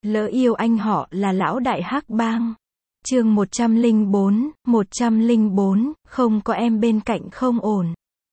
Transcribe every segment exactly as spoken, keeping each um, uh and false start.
Lỡ yêu anh họ là lão đại hắc bang. Chương một trăm lẻ bốn, một trăm lẻ bốn, không có em bên cạnh không ổn.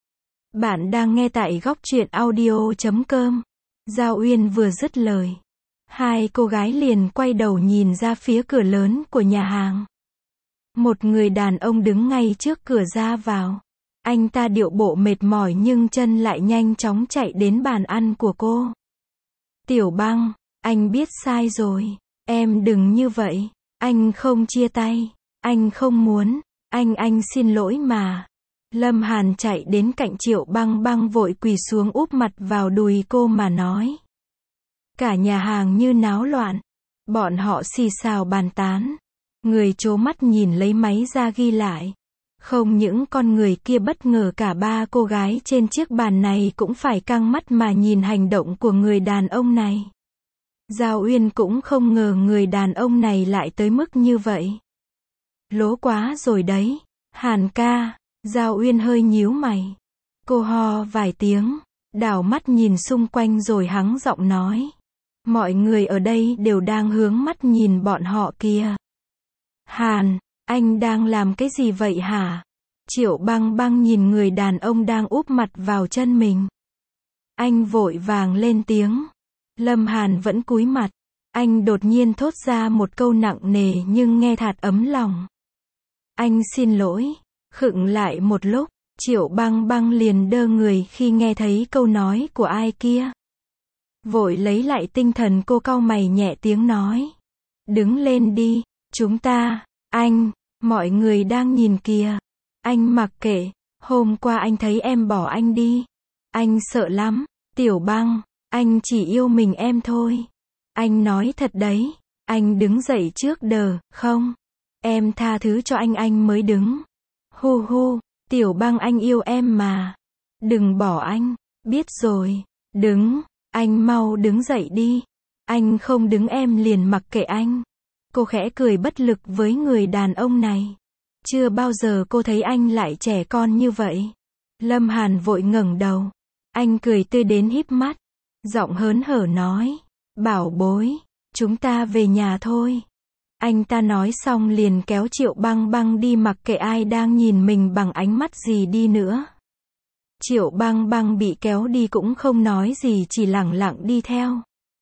Bạn đang nghe tại góc truyện audio chấm com. Giao Uyên vừa dứt lời, hai cô gái liền quay đầu nhìn ra phía cửa lớn của nhà hàng. Một người đàn ông đứng ngay trước cửa ra vào. Anh ta điệu bộ mệt mỏi nhưng chân lại nhanh chóng chạy đến bàn ăn của cô. Tiểu Băng, anh biết sai rồi. Em đừng như vậy. Anh không chia tay. Anh không muốn. Anh anh xin lỗi mà. Lâm Hàn chạy đến cạnh Triệu Băng Băng vội quỳ xuống úp mặt vào đùi cô mà nói. Cả nhà hàng như náo loạn. Bọn họ xì xào bàn tán. Người trố mắt nhìn lấy máy ra ghi lại. Không những con người kia bất ngờ, cả ba cô gái trên chiếc bàn này cũng phải căng mắt mà nhìn hành động của người đàn ông này. Giao Uyên cũng không ngờ người đàn ông này lại tới mức như vậy. Lố quá rồi đấy, Hàn ca. Giao Uyên hơi nhíu mày. Cô ho vài tiếng, đảo mắt nhìn xung quanh rồi hắng giọng nói. Mọi người ở đây đều đang hướng mắt nhìn bọn họ kìa. Hàn, anh đang làm cái gì vậy hả? Triệu Băng Băng nhìn người đàn ông đang úp mặt vào chân mình. Anh vội vàng lên tiếng. Lâm Hàn vẫn cúi mặt. Anh đột nhiên thốt ra một câu nặng nề nhưng nghe thạt ấm lòng. Anh xin lỗi. Khựng lại một lúc, Triệu Băng Băng liền đơ người khi nghe thấy câu nói của ai kia. Vội lấy lại tinh thần, cô cau mày nhẹ tiếng nói. Đứng lên đi, chúng ta, anh, mọi người đang nhìn kìa. Anh mặc kệ, hôm qua anh thấy em bỏ anh đi. Anh sợ lắm, Tiểu Băng, anh chỉ yêu mình em thôi. Anh nói thật đấy, anh đứng dậy trước đờ, không? Em tha thứ cho anh anh mới đứng. Hu hu, Tiểu Băng anh yêu em mà. Đừng bỏ anh, biết rồi, đứng, anh mau đứng dậy đi. Anh không đứng em liền mặc kệ anh. Cô khẽ cười bất lực với người đàn ông này. Chưa bao giờ cô thấy anh lại trẻ con như vậy. Lâm Hàn vội ngẩng đầu. Anh cười tươi đến híp mắt. Giọng hớn hở nói. Bảo bối, chúng ta về nhà thôi. Anh ta nói xong liền kéo Triệu Băng Băng đi mặc kệ ai đang nhìn mình bằng ánh mắt gì đi nữa. Triệu Băng Băng bị kéo đi cũng không nói gì, chỉ lẳng lặng đi theo.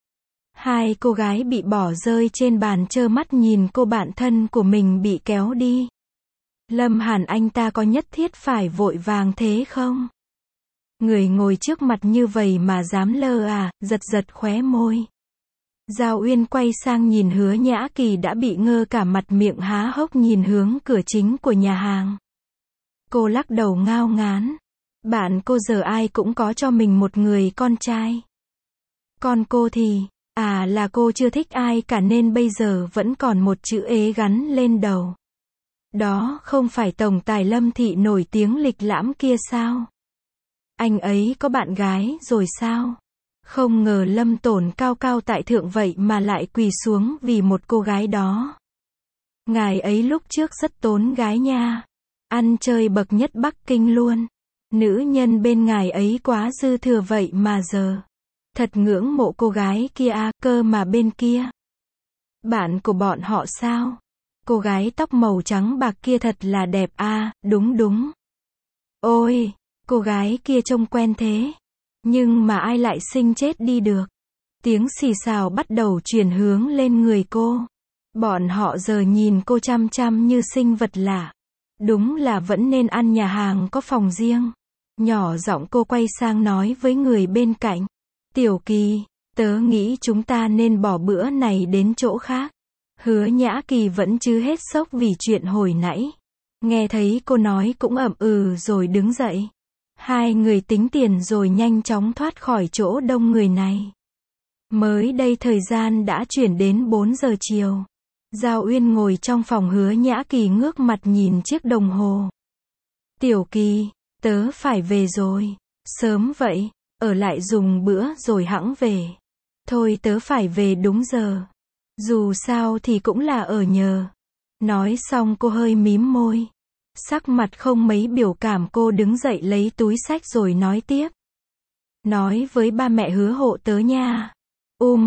Hai cô gái bị bỏ rơi trên bàn trơ mắt nhìn cô bạn thân của mình bị kéo đi. Lâm Hàn, anh ta có nhất thiết phải vội vàng thế không? Người ngồi trước mặt như vậy mà dám lơ à, giật giật khóe môi. Giao Uyên quay sang nhìn Hứa Nhã Kỳ đã bị ngơ cả mặt, miệng há hốc nhìn hướng cửa chính của nhà hàng. Cô lắc đầu ngao ngán. Bạn cô giờ ai cũng có cho mình một người con trai. Còn cô thì, à là cô chưa thích ai cả nên bây giờ vẫn còn một chữ ế gắn lên đầu. Đó không phải tổng tài Lâm Thị nổi tiếng lịch lãm kia sao? Anh ấy có bạn gái rồi sao? Không ngờ Lâm Tổn cao cao tại thượng vậy mà lại quỳ xuống vì một cô gái đó. Ngài ấy lúc trước rất tốn gái nha. Ăn chơi bậc nhất Bắc Kinh luôn. Nữ nhân bên ngài ấy quá dư thừa vậy mà giờ. Thật ngưỡng mộ cô gái kia à, cơ mà bên kia. Bạn của bọn họ sao? Cô gái tóc màu trắng bạc kia thật là đẹp à, đúng đúng. Ôi, cô gái kia trông quen thế. Nhưng mà ai lại sinh chết đi được. Tiếng xì xào bắt đầu chuyển hướng lên người cô. Bọn họ giờ nhìn cô chăm chăm như sinh vật lạ. Đúng là vẫn nên ăn nhà hàng có phòng riêng. Nhỏ giọng cô quay sang nói với người bên cạnh. Tiểu Kỳ, tớ nghĩ chúng ta nên bỏ bữa này đến chỗ khác. Hứa Nhã Kỳ vẫn chưa hết sốc vì chuyện hồi nãy. Nghe thấy cô nói cũng ậm ừ rồi đứng dậy. Hai người tính tiền rồi nhanh chóng thoát khỏi chỗ đông người này. Mới đây thời gian đã chuyển đến bốn giờ chiều. Giao Uyên ngồi trong phòng Hứa Nhã Kỳ ngước mặt nhìn chiếc đồng hồ. Tiểu Kỳ, tớ phải về rồi. Sớm vậy, ở lại dùng bữa rồi hẵng về. Thôi tớ phải về đúng giờ. Dù sao thì cũng là ở nhờ. Nói xong cô hơi mím môi. Sắc mặt không mấy biểu cảm, cô đứng dậy lấy túi xách rồi nói tiếp. Nói với ba mẹ Hứa hộ tớ nha. Um,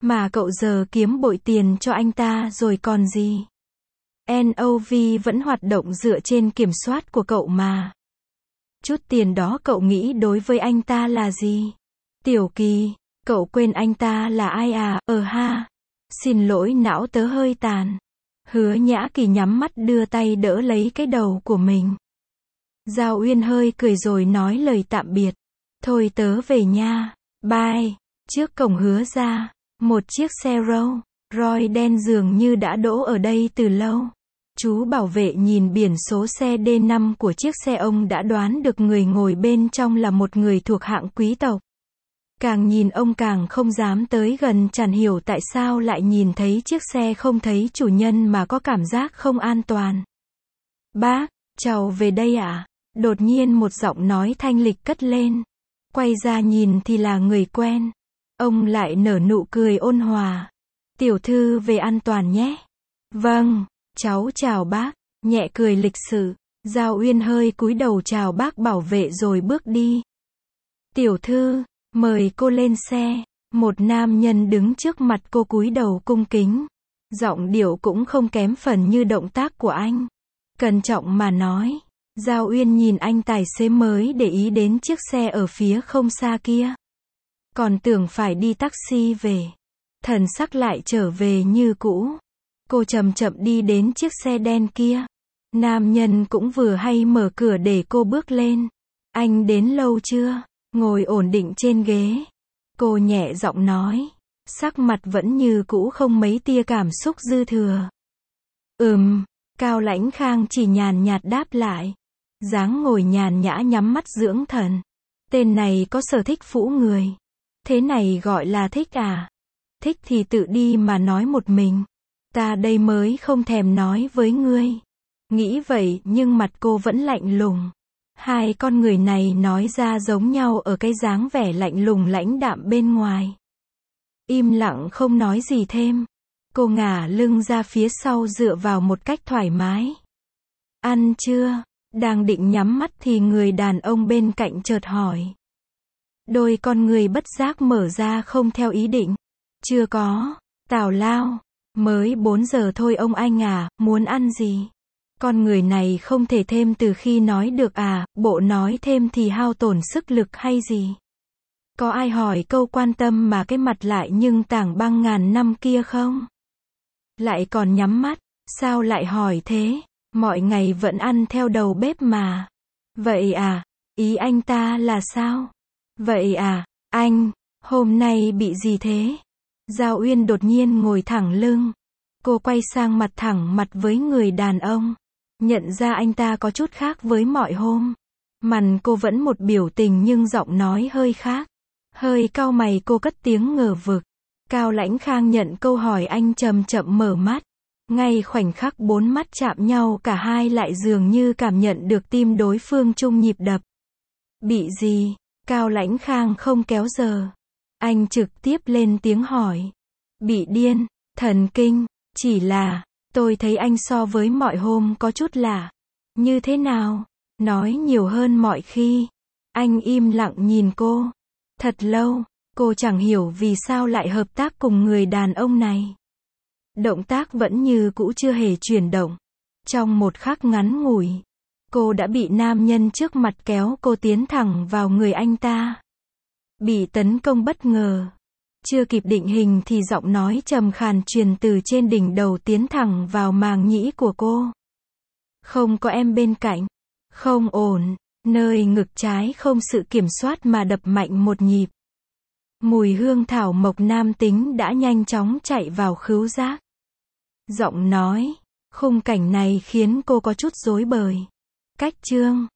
Mà cậu giờ kiếm bội tiền cho anh ta rồi còn gì. en ô vê vẫn hoạt động dựa trên kiểm soát của cậu mà. Chút tiền đó cậu nghĩ đối với anh ta là gì? Tiểu Kỳ, cậu quên anh ta là ai à? Ờ ha. Xin lỗi, não tớ hơi tàn. Hứa Nhã Kỳ nhắm mắt đưa tay đỡ lấy cái đầu của mình. Giao Uyên hơi cười rồi nói lời tạm biệt. Thôi tớ về nha. Bye. Trước cổng Hứa ra, một chiếc xe Rolls Royce đen dường như đã đỗ ở đây từ lâu. Chú bảo vệ nhìn biển số xe D năm của chiếc xe, ông đã đoán được người ngồi bên trong là một người thuộc hạng quý tộc. Càng nhìn ông càng không dám tới gần, chẳng hiểu tại sao lại nhìn thấy chiếc xe không thấy chủ nhân mà có cảm giác không an toàn. Bác, cháu về đây à? Đột nhiên một giọng nói thanh lịch cất lên. Quay ra nhìn thì là người quen. Ông lại nở nụ cười ôn hòa. Tiểu thư về an toàn nhé. Vâng, cháu chào bác. Nhẹ cười lịch sự. Giao Uyên hơi cúi đầu chào bác bảo vệ rồi bước đi. Tiểu thư, mời cô lên xe. Một nam nhân đứng trước mặt cô cúi đầu cung kính. Giọng điệu cũng không kém phần như động tác của anh. Cẩn trọng mà nói. Giao Uyên nhìn anh tài xế mới để ý đến chiếc xe ở phía không xa kia. Còn tưởng phải đi taxi về. Thần sắc lại trở về như cũ. Cô chậm chậm đi đến chiếc xe đen kia. Nam nhân cũng vừa hay mở cửa để cô bước lên. Anh đến lâu chưa? Ngồi ổn định trên ghế. Cô nhẹ giọng nói. Sắc mặt vẫn như cũ, không mấy tia cảm xúc dư thừa. Ừm, Cao Lãnh Khang chỉ nhàn nhạt đáp lại. Dáng ngồi nhàn nhã nhắm mắt dưỡng thần. Tên này có sở thích phũ người. Thế này gọi là thích à? Thích thì tự đi mà nói một mình. Ta đây mới không thèm nói với ngươi. Nghĩ vậy nhưng mặt cô vẫn lạnh lùng. Hai con người này nói ra giống nhau ở cái dáng vẻ lạnh lùng lãnh đạm bên ngoài. Im lặng không nói gì thêm. Cô ngả lưng ra phía sau dựa vào một cách thoải mái. Ăn chưa? Đang định nhắm mắt thì người đàn ông bên cạnh chợt hỏi. Đôi con người bất giác mở ra không theo ý định. Chưa có. Tào lao. Mới bốn giờ thôi ông anh à, muốn ăn gì? Con người này không thể thêm từ khi nói được à, bộ nói thêm thì hao tổn sức lực hay gì? Có ai hỏi câu quan tâm mà cái mặt lại nhưng tảng băng ngàn năm kia không? Lại còn nhắm mắt, sao lại hỏi thế? Mọi ngày vẫn ăn theo đầu bếp mà. Vậy à, ý anh ta là sao? Vậy à, anh, hôm nay bị gì thế? Giao Uyên đột nhiên ngồi thẳng lưng. Cô quay sang mặt thẳng mặt với người đàn ông. Nhận ra anh ta có chút khác với mọi hôm. Mặt cô vẫn một biểu tình nhưng giọng nói hơi khác. Hơi cau mày cô cất tiếng ngờ vực. Cao Lãnh Khang nhận câu hỏi anh chậm chậm mở mắt. Ngay khoảnh khắc bốn mắt chạm nhau cả hai lại dường như cảm nhận được tim đối phương chung nhịp đập. Bị gì? Cao Lãnh Khang không kéo giờ. Anh trực tiếp lên tiếng hỏi. Bị điên, thần kinh, chỉ là, tôi thấy anh so với mọi hôm có chút lạ. Như thế nào? Nói nhiều hơn mọi khi. Anh im lặng nhìn cô. Thật lâu, cô chẳng hiểu vì sao lại hợp tác cùng người đàn ông này. Động tác vẫn như cũ chưa hề chuyển động. Trong một khắc ngắn ngủi, cô đã bị nam nhân trước mặt kéo cô tiến thẳng vào người anh ta. Bị tấn công bất ngờ. Chưa kịp định hình thì giọng nói trầm khàn truyền từ trên đỉnh đầu tiến thẳng vào màng nhĩ của cô. Không có em bên cạnh. Không ổn. Nơi ngực trái không sự kiểm soát mà đập mạnh một nhịp. Mùi hương thảo mộc nam tính đã nhanh chóng chạy vào khứu giác. Giọng nói, khung cảnh này khiến cô có chút rối bời. Cách chương